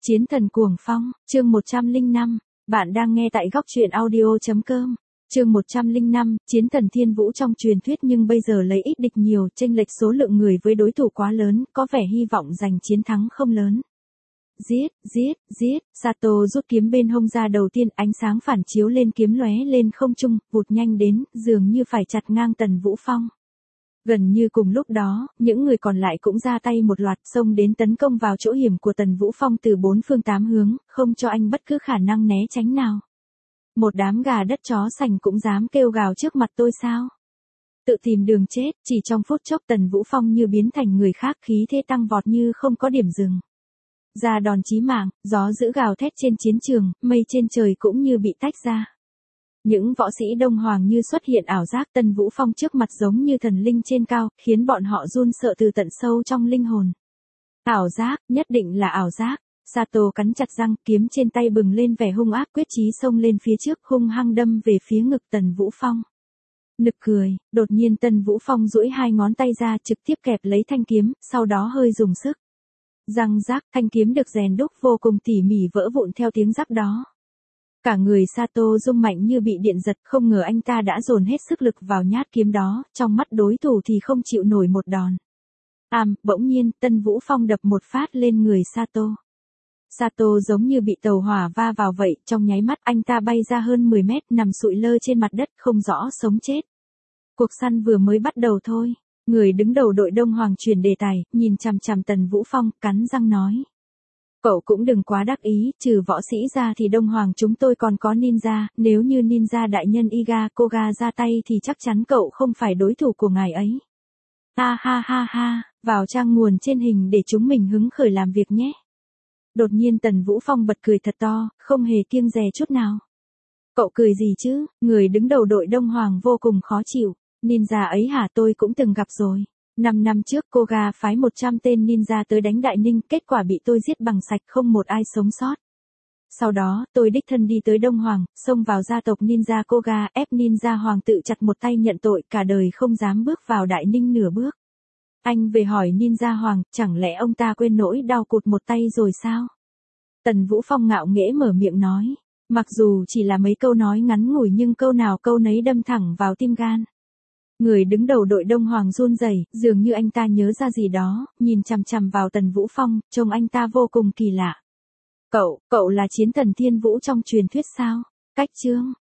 Chiến thần cuồng phong, chương 105, bạn đang nghe tại góc truyện audio.com. Chương 105, chiến thần thiên vũ trong truyền thuyết nhưng bây giờ lấy ít địch nhiều, chênh lệch số lượng người với đối thủ quá lớn, có vẻ hy vọng giành chiến thắng không lớn. Giết, Sato rút kiếm bên hông ra đầu tiên, ánh sáng phản chiếu lên kiếm lóe lên không trung, vụt nhanh đến, dường như phải chặt ngang Tần Vũ Phong. Gần như cùng lúc đó, những người còn lại cũng ra tay một loạt xông đến tấn công vào chỗ hiểm của Tần Vũ Phong từ bốn phương tám hướng, không cho anh bất cứ khả năng né tránh nào. Một đám gà đất chó sành cũng dám kêu gào trước mặt tôi sao? Tự tìm đường chết, chỉ trong phút chốc Tần Vũ Phong như biến thành người khác, khí thế tăng vọt như không có điểm dừng. Ra đòn chí mạng, gió dữ gào thét trên chiến trường, mây trên trời cũng như bị tách ra. Những võ sĩ Đông Hoàng như xuất hiện ảo giác, Tần Vũ Phong trước mặt giống như thần linh trên cao, khiến bọn họ run sợ từ tận sâu trong linh hồn. Ảo giác, nhất định là ảo giác. Sato cắn chặt răng, kiếm trên tay bừng lên vẻ hung ác, quyết chí xông lên phía trước, hung hăng đâm về phía ngực Tần Vũ Phong. Nực cười, đột nhiên Tần Vũ Phong duỗi hai ngón tay ra, trực tiếp kẹp lấy thanh kiếm, sau đó hơi dùng sức. Răng rác, thanh kiếm được rèn đúc vô cùng tỉ mỉ vỡ vụn theo tiếng rắc đó. Cả người Sato rung mạnh như bị điện giật, không ngờ anh ta đã dồn hết sức lực vào nhát kiếm đó, trong mắt đối thủ thì không chịu nổi một đòn. Bỗng nhiên, Tần Vũ Phong đập một phát lên người Sato. Sato giống như bị tàu hỏa va vào vậy, trong nháy mắt anh ta bay ra hơn 10 mét, nằm sụi lơ trên mặt đất, không rõ sống chết. Cuộc săn vừa mới bắt đầu thôi. Người đứng đầu đội Đông Hoàng chuyển đề tài, nhìn chằm chằm Tần Vũ Phong, cắn răng nói. Cậu cũng đừng quá đắc ý, trừ võ sĩ ra thì Đông Hoàng chúng tôi còn có ninja, nếu như ninja đại nhân Iga Koga ra tay thì chắc chắn cậu không phải đối thủ của ngài ấy. Ha, vào trang nguồn trên hình để chúng mình hứng khởi làm việc nhé. Đột nhiên Tần Vũ Phong bật cười thật to, không hề kiêng dè chút nào. Cậu cười gì chứ, người đứng đầu đội Đông Hoàng vô cùng khó chịu. Ninja ấy hả, tôi cũng từng gặp rồi. 5 năm trước Koga phái 100 tên ninja tới đánh Đại Ninh, kết quả bị tôi giết bằng sạch, không một ai sống sót. Sau đó, tôi đích thân đi tới Đông Hoàng, xông vào gia tộc ninja Koga, ép ninja hoàng tự chặt một tay nhận tội, cả đời không dám bước vào Đại Ninh nửa bước. Anh về hỏi ninja hoàng, chẳng lẽ ông ta quên nỗi đau cụt một tay rồi sao? Tần Vũ Phong ngạo nghễ mở miệng nói. Mặc dù chỉ là mấy câu nói ngắn ngủi nhưng câu nào câu nấy đâm thẳng vào tim gan. Người đứng đầu đội Đông Hoàng run rẩy, dường như anh ta nhớ ra gì đó, nhìn chằm chằm vào Tần Vũ Phong, trông anh ta vô cùng kỳ lạ. Cậu là chiến thần thiên vũ trong truyền thuyết sao? Cách chương.